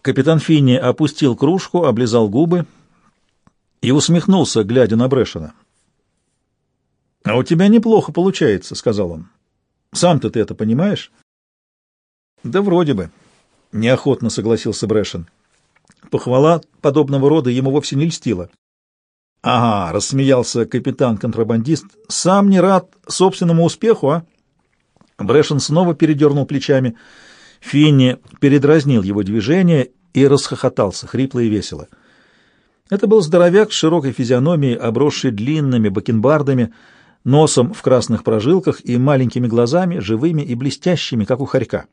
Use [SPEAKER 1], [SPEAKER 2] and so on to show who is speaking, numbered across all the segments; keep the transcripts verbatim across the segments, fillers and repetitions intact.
[SPEAKER 1] Капитан Финни опустил кружку, облизал губы и усмехнулся, глядя на Брэшена. «А у тебя неплохо получается», — сказал он. «Сам-то ты это понимаешь?» «Да вроде бы», — неохотно согласился Брэшен. Похвала подобного рода ему вовсе не льстила. «Ага», — рассмеялся капитан-контрабандист, — «сам не рад собственному успеху, а?» Брэшен снова передернул плечами. Финни передразнил его движение и расхохотался, хрипло и весело. Это был здоровяк с широкой физиономией, обросший длинными бакенбардами, носом в красных прожилках и маленькими глазами, живыми и блестящими, как у хорька.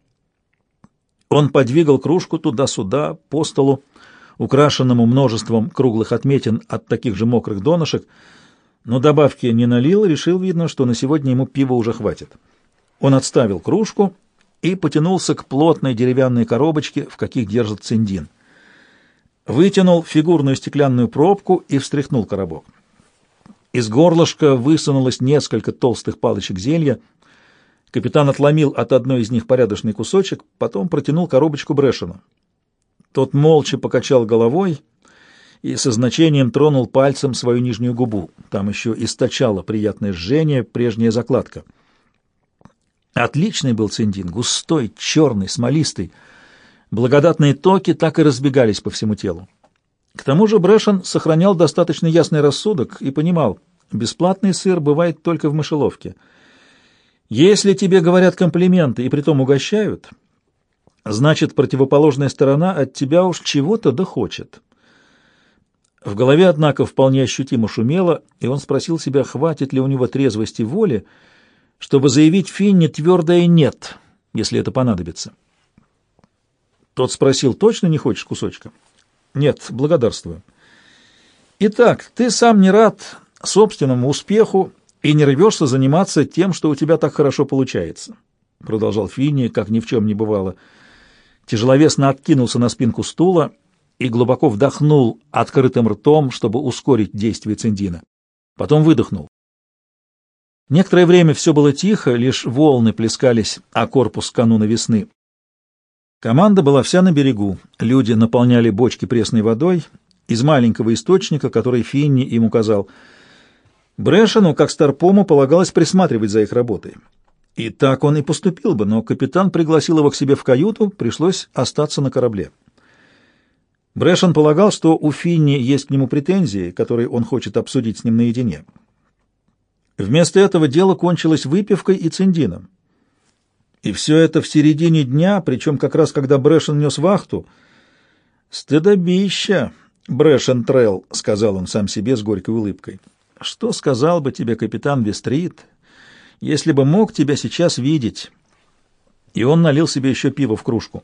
[SPEAKER 1] Он подвигал кружку туда-сюда, по столу, украшенному множеством круглых отметин от таких же мокрых донышек, но добавки не налил, решил, видно, что на сегодня ему пива уже хватит. Он отставил кружку и потянулся к плотной деревянной коробочке, в каких держат циндин. Вытянул фигурную стеклянную пробку и встряхнул коробок. Из горлышка высунулось несколько толстых палочек зелья. Капитан отломил от одной из них порядочный кусочек, потом протянул коробочку Брэшену. Тот молча покачал головой и со значением тронул пальцем свою нижнюю губу. Там еще источало приятное жжение прежняя закладка. Отличный был циндин, густой, черный, смолистый. Благодатные токи так и разбегались по всему телу. К тому же Брэшен сохранял достаточно ясный рассудок и понимал, бесплатный сыр бывает только в мышеловке. Если тебе говорят комплименты и притом угощают, значит, противоположная сторона от тебя уж чего-то да хочет. В голове, однако, вполне ощутимо шумело, и он спросил себя, хватит ли у него трезвости воли, чтобы заявить Финни твердое «нет», если это понадобится. Тот спросил, точно не хочешь кусочка? Нет, благодарствую. Итак, ты сам не рад собственному успеху и не рвешься заниматься тем, что у тебя так хорошо получается, продолжал Финни, как ни в чем не бывало. Тяжеловесно откинулся на спинку стула и глубоко вдохнул открытым ртом, чтобы ускорить действие циндина. Потом выдохнул. Некоторое время все было тихо, лишь волны плескались о корпус кануна весны. Команда была вся на берегу. Люди наполняли бочки пресной водой из маленького источника, который Финни им указал. Брэшену, как старпому, полагалось присматривать за их работой. И так он и поступил бы, но капитан пригласил его к себе в каюту, пришлось остаться на корабле. Брэшен полагал, что у Финни есть к нему претензии, которые он хочет обсудить с ним наедине. Вместо этого дело кончилось выпивкой и циндином. И все это в середине дня, причем как раз когда Брэшен нес вахту. «Стыдобища, Брэшен Трелл», — сказал он сам себе с горькой улыбкой. «Что сказал бы тебе капитан Вестрит, если бы мог тебя сейчас видеть?» И он налил себе еще пиво в кружку.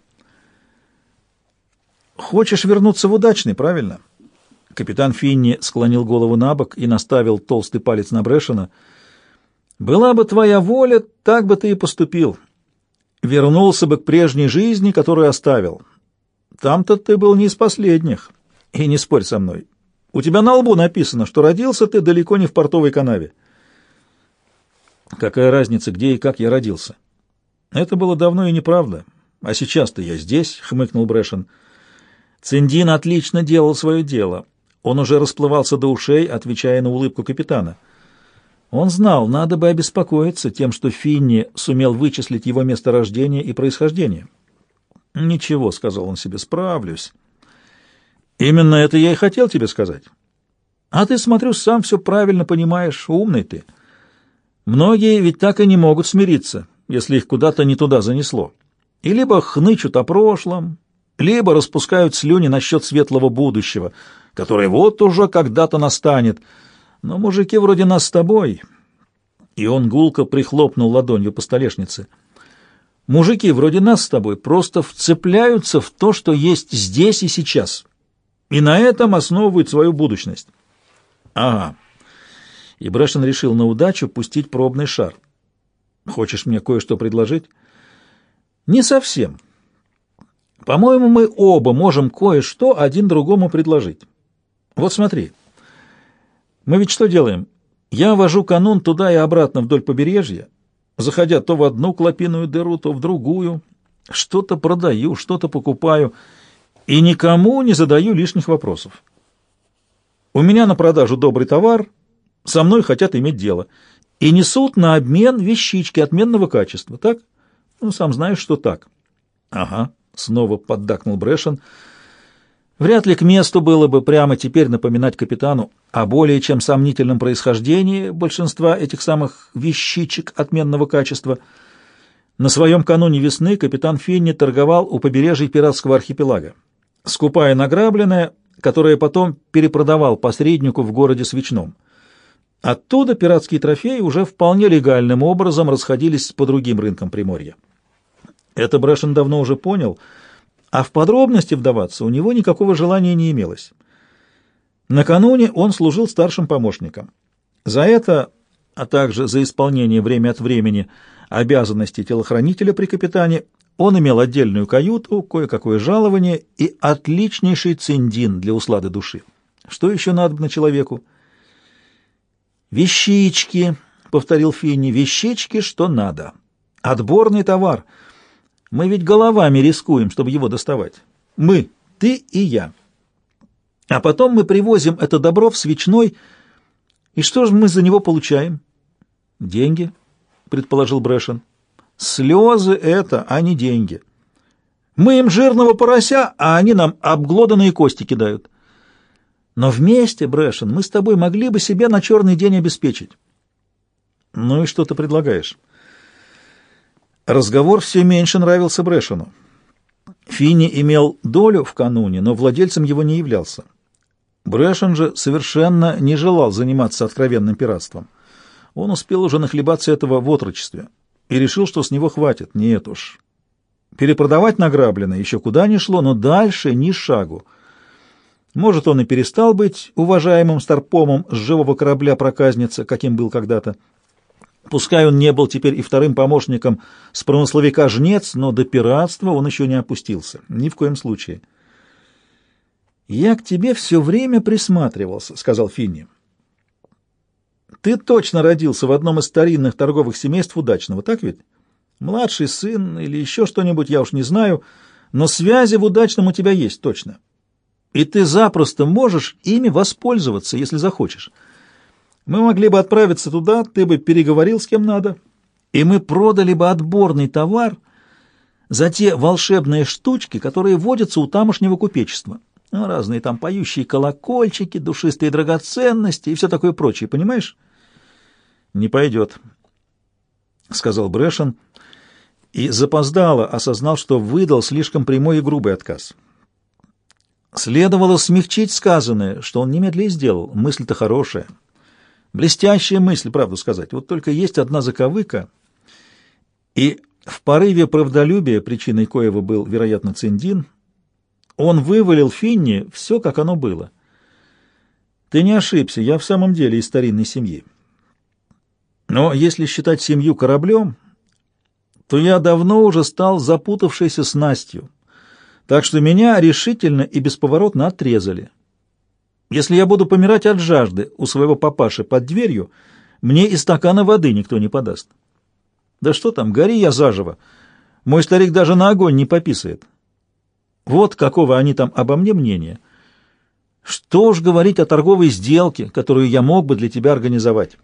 [SPEAKER 1] «Хочешь вернуться в удачный, правильно?» Капитан Финни склонил голову на бок и наставил толстый палец на Брэшена. «Была бы твоя воля, так бы ты и поступил. Вернулся бы к прежней жизни, которую оставил. Там-то ты был не из последних. И не спорь со мной. У тебя на лбу написано, что родился ты далеко не в портовой канаве». «Какая разница, где и как я родился?» «Это было давно и неправда. А сейчас-то я здесь», — хмыкнул Брэшен. Циндин отлично делал свое дело. Он уже расплывался до ушей, отвечая на улыбку капитана. Он знал, надо бы обеспокоиться тем, что Финни сумел вычислить его место рождения и происхождения. «Ничего», — сказал он себе, — «справлюсь». «Именно это я и хотел тебе сказать». «А ты, смотрю, сам все правильно понимаешь, умный ты. Многие ведь так и не могут смириться, если их куда-то не туда занесло. И либо хнычут о прошлом, либо распускают слюни насчет светлого будущего, которое вот уже когда-то настанет. Но мужики вроде нас с тобой...» И он гулко прихлопнул ладонью по столешнице. «Мужики вроде нас с тобой просто вцепляются в то, что есть здесь и сейчас, и на этом основывают свою будущность». «Ага». И Брэшен решил на удачу пустить пробный шар. «Хочешь мне кое-что предложить?» «Не совсем. По-моему, мы оба можем кое-что один другому предложить. Вот смотри. Мы ведь что делаем? Я вожу канун туда и обратно вдоль побережья, заходя то в одну клопиную дыру, то в другую. Что-то продаю, что-то покупаю. и никому не задаю лишних вопросов. У меня на продажу добрый товар, со мной хотят иметь дело, и несут на обмен вещички отменного качества, так? Ну, сам знаешь, что так. Ага, снова поддакнул Брэшен. Вряд ли к месту было бы прямо теперь напоминать капитану о более чем сомнительном происхождении большинства этих самых вещичек отменного качества. На своем кануне весны капитан Финни торговал у побережья пиратского архипелага, скупая награбленное, которое потом перепродавал посреднику в городе Свечном. Оттуда пиратские трофеи уже вполне легальным образом расходились по другим рынкам Приморья. Это Брэшен давно уже понял, а в подробности вдаваться у него никакого желания не имелось. Накануне он служил старшим помощником. За это, а также за исполнение время от времени обязанностей телохранителя при капитане, он имел отдельную каюту, кое-какое жалование и отличнейший циндин для услады души. Что еще надо на человеку? «Вещички», — повторил Финни, — «вещички, что надо. Отборный товар. Мы ведь головами рискуем, чтобы его доставать. Мы, ты и я. А потом мы привозим это добро в Свечной, и что же мы за него получаем?» «Деньги», — предположил Брэшен. «Слезы это, а не деньги. Мы им жирного порося, а они нам обглоданные кости кидают. Но вместе, Брэшен, мы с тобой могли бы себе на черный день обеспечить». «Ну и что ты предлагаешь?» Разговор все меньше нравился Брэшену. Финни имел долю в кануне, но владельцем его не являлся. Брэшен же совершенно не желал заниматься откровенным пиратством. Он успел уже нахлебаться этого в отрочестве и решил, что с него хватит. Нет уж. Перепродавать награбленное еще куда ни шло, но дальше ни шагу. Может, он и перестал быть уважаемым старпомом с живого корабля-проказницы, каким был когда-то. Пускай он не был теперь и вторым помощником с промысловика Жнец, но до пиратства он еще не опустился. Ни в коем случае. «Я к тебе все время присматривался», — сказал Финни. «Ты точно родился в одном из старинных торговых семейств Удачного, так ведь? Младший сын или еще что-нибудь, я уж не знаю, но связи в Удачном у тебя есть точно. И ты запросто можешь ими воспользоваться, если захочешь. Мы могли бы отправиться туда, ты бы переговорил с кем надо, и мы продали бы отборный товар за те волшебные штучки, которые водятся у тамошнего купечества. Ну, разные там поющие колокольчики, душистые драгоценности и все такое прочее, понимаешь?» «Не пойдет», — сказал Брэшен, и запоздало осознал, что выдал слишком прямой и грубый отказ. Следовало смягчить сказанное, что он немедленно и сделал. Мысль-то хорошая. Блестящая мысль, правду сказать. Вот только есть одна заковыка, и в порыве правдолюбия, причиной коего был, вероятно, циндин, он вывалил Финни все, как оно было. «Ты не ошибся, я в самом деле из старинной семьи. Но если считать семью кораблем, то я давно уже стал запутавшейся снастью, так что меня решительно и бесповоротно отрезали. Если я буду помирать от жажды у своего папаши под дверью, мне и стакана воды никто не подаст. Да что там, гори я заживо, мой старик даже на огонь не пописает. Вот какого они там обо мне мнения. Что уж говорить о торговой сделке, которую я мог бы для тебя организовать».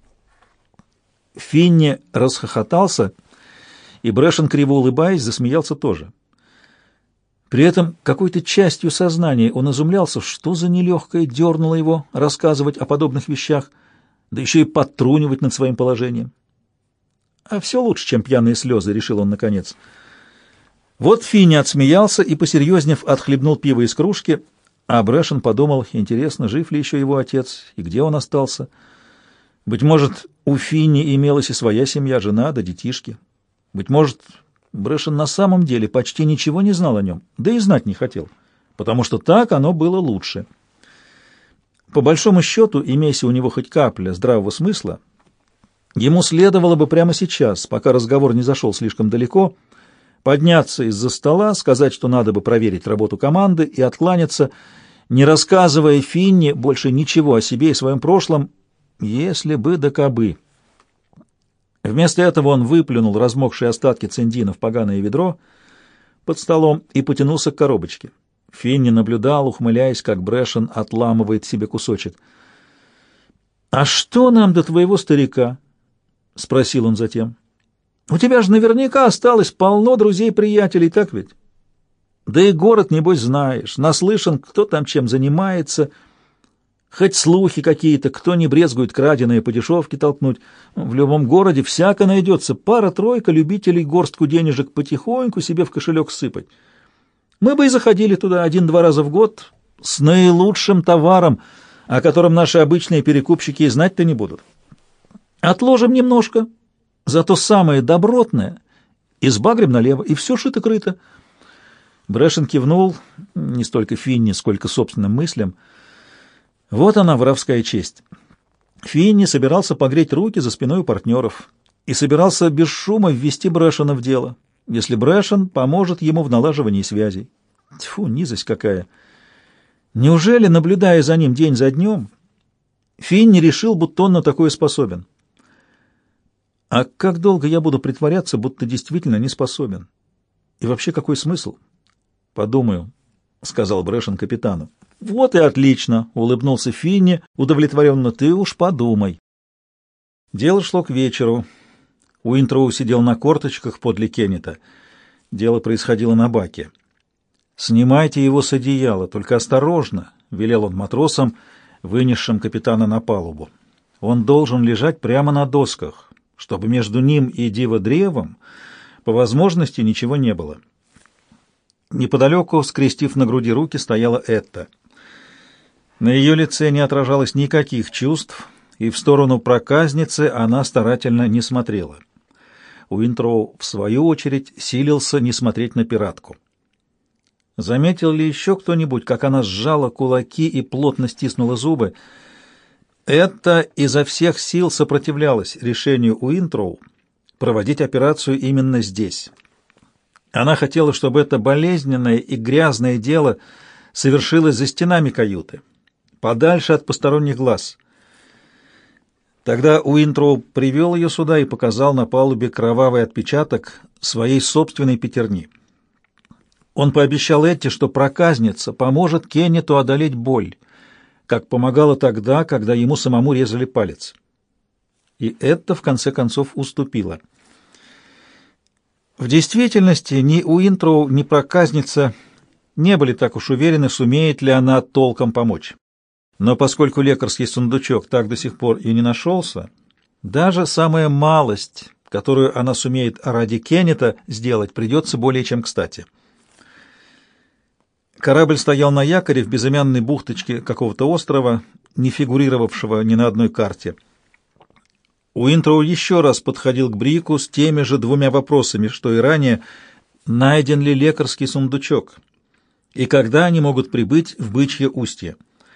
[SPEAKER 1] Финни расхохотался, и Брэшен, криво улыбаясь, засмеялся тоже. При этом какой-то частью сознания он изумлялся, что за нелегкое дернуло его рассказывать о подобных вещах, да еще и подтрунивать над своим положением. А все лучше, чем пьяные слезы, решил он наконец. Вот Финни отсмеялся и, посерьезнев, отхлебнул пиво из кружки, а Брэшен подумал, интересно, жив ли еще его отец и где он остался. Быть может, у Финни имелась и своя семья, жена да детишки. Быть может, Брэшен на самом деле почти ничего не знал о нем, да и знать не хотел, потому что так оно было лучше. По большому счету, имейся у него хоть капля здравого смысла, ему следовало бы прямо сейчас, пока разговор не зашел слишком далеко, подняться из-за стола, сказать, что надо бы проверить работу команды и откланяться, не рассказывая Финни больше ничего о себе и своем прошлом, если бы да кабы. Вместо этого он выплюнул размокшие остатки циндина в поганое ведро под столом и потянулся к коробочке. Финни наблюдал, ухмыляясь, как Брэшен отламывает себе кусочек. «А что нам до твоего старика?» — спросил он затем. «У тебя же наверняка осталось полно друзей-приятелей, так ведь? Да и город, небось, знаешь, наслышан, кто там чем занимается, хоть слухи какие-то, кто не брезгует краденые по дешевке толкнуть. В любом городе всяко найдется пара-тройка любителей горстку денежек потихоньку себе в кошелек сыпать. Мы бы и заходили туда один-два раза в год с наилучшим товаром, о котором наши обычные перекупщики и знать-то не будут. Отложим немножко, зато самое добротное избагрим налево, и все шито-крыто». Брэшен кивнул, не столько Финни, сколько собственным мыслям. Вот она, воровская честь. Финни собирался погреть руки за спиной у партнеров и собирался без шума ввести Брэшена в дело, если Брэшен поможет ему в налаживании связей. Тьфу, низость какая! Неужели, наблюдая за ним день за днем, Финни решил, будто он на такое способен? А как долго я буду притворяться, будто действительно не способен? И вообще какой смысл? Подумаю, — сказал Брэшен капитану. Вот и отлично, — улыбнулся Финни, удовлетворенно. Ты уж подумай. Дело шло к вечеру. Уинтроу сидел на корточках подле Кеннета. Дело происходило на баке. «Снимайте его с одеяла, только осторожно», — велел он матросам, вынесшим капитана на палубу. «Он должен лежать прямо на досках, чтобы между ним и диво-древом по возможности ничего не было». Неподалеку, скрестив на груди руки, стояла Этта. На ее лице не отражалось никаких чувств, и в сторону проказницы она старательно не смотрела. Уинтроу, в свою очередь, силился не смотреть на пиратку. Заметил ли еще кто-нибудь, как она сжала кулаки и плотно стиснула зубы? Этта изо всех сил сопротивлялась решению Уинтроу проводить операцию именно здесь. Она хотела, чтобы это болезненное и грязное дело совершилось за стенами каюты, подальше от посторонних глаз. Тогда Уинтроу привел ее сюда и показал на палубе кровавый отпечаток своей собственной пятерни. Он пообещал Этте, что проказница поможет Кеннету одолеть боль, как помогала тогда, когда ему самому резали палец. И Этта, в конце концов, уступила. В действительности ни Уинтроу, ни проказница не были так уж уверены, сумеет ли она толком помочь. Но поскольку лекарский сундучок так до сих пор и не нашелся, даже самая малость, которую она сумеет ради Кеннета сделать, придется более чем кстати. Корабль стоял на якоре в безымянной бухточке какого-то острова, не фигурировавшего ни на одной карте. Уинтроу еще раз подходил к Брику с теми же двумя вопросами, что и ранее: найден ли лекарский сундучок, и когда они могут прибыть в Бычье устье.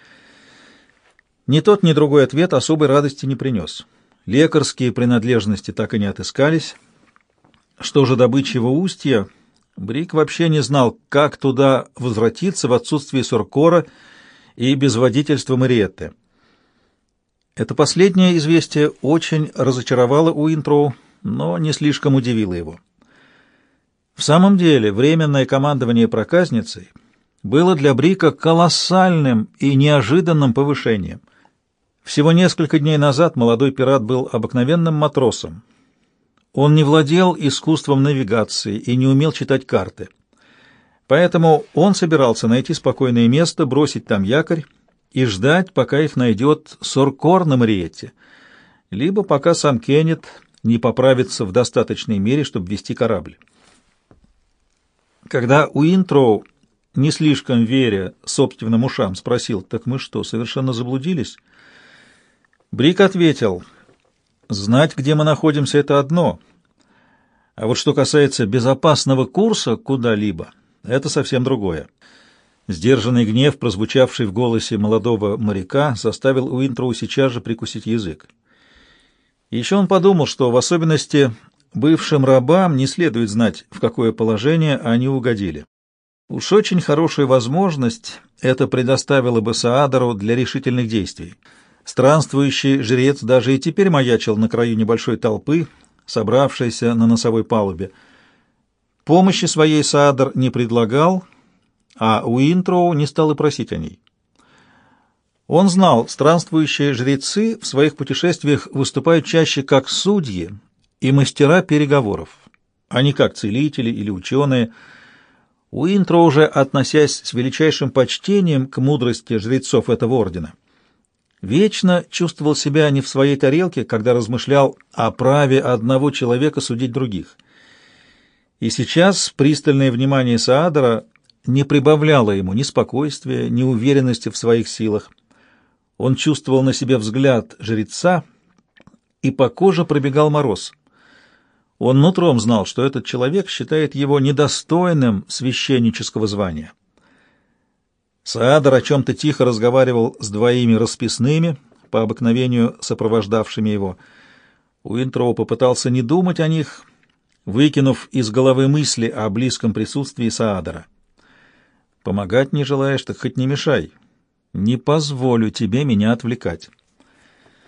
[SPEAKER 1] Ни тот, ни другой ответ особой радости не принес. Лекарские принадлежности так и не отыскались. Что же до Бычьего устья, Брик вообще не знал, как туда возвратиться в отсутствие Соркора и без водительства Мариетты. Это последнее известие очень разочаровало Уинтроу, но не слишком удивило его. В самом деле, временное командование проказницей было для Брика колоссальным и неожиданным повышением. Всего несколько дней назад молодой пират был обыкновенным матросом. Он не владел искусством навигации и не умел читать карты. Поэтому он собирался найти спокойное место, бросить там якорь и ждать, пока их найдет Соркор на Мариетте, либо пока сам Кеннет не поправится в достаточной мере, чтобы вести корабль. Когда Уинтроу, не слишком веря собственным ушам, спросил: «Так мы что, совершенно заблудились?» Брик ответил: «Знать, где мы находимся, — это одно, а вот что касается безопасного курса куда-либо, это совсем другое». Сдержанный гнев, прозвучавший в голосе молодого моряка, заставил Уинтроу сейчас же прикусить язык. Еще он подумал, что в особенности бывшим рабам не следует знать, в какое положение они угодили. Уж очень хорошую возможность это предоставило бы Саадору для решительных действий. Странствующий жрец даже и теперь маячил на краю небольшой толпы, собравшейся на носовой палубе. Помощи своей Саадор не предлагал, а Уинтроу не стал и просить о ней. Он знал, странствующие жрецы в своих путешествиях выступают чаще как судьи и мастера переговоров, а не как целители или ученые. Уинтроу же, относясь с величайшим почтением к мудрости жрецов этого ордена, вечно чувствовал себя не в своей тарелке, когда размышлял о праве одного человека судить других. И сейчас пристальное внимание Саадара не прибавляло ему ни спокойствия, ни уверенности в своих силах. Он чувствовал на себе взгляд жреца, и по коже пробегал мороз. Он нутром знал, что этот человек считает его недостойным священнического звания. Саадар о чем-то тихо разговаривал с двоими расписными, по обыкновению сопровождавшими его. Уинтроу попытался не думать о них, выкинув из головы мысли о близком присутствии Саадара. «Помогать не желаешь, так хоть не мешай. Не позволю тебе меня отвлекать».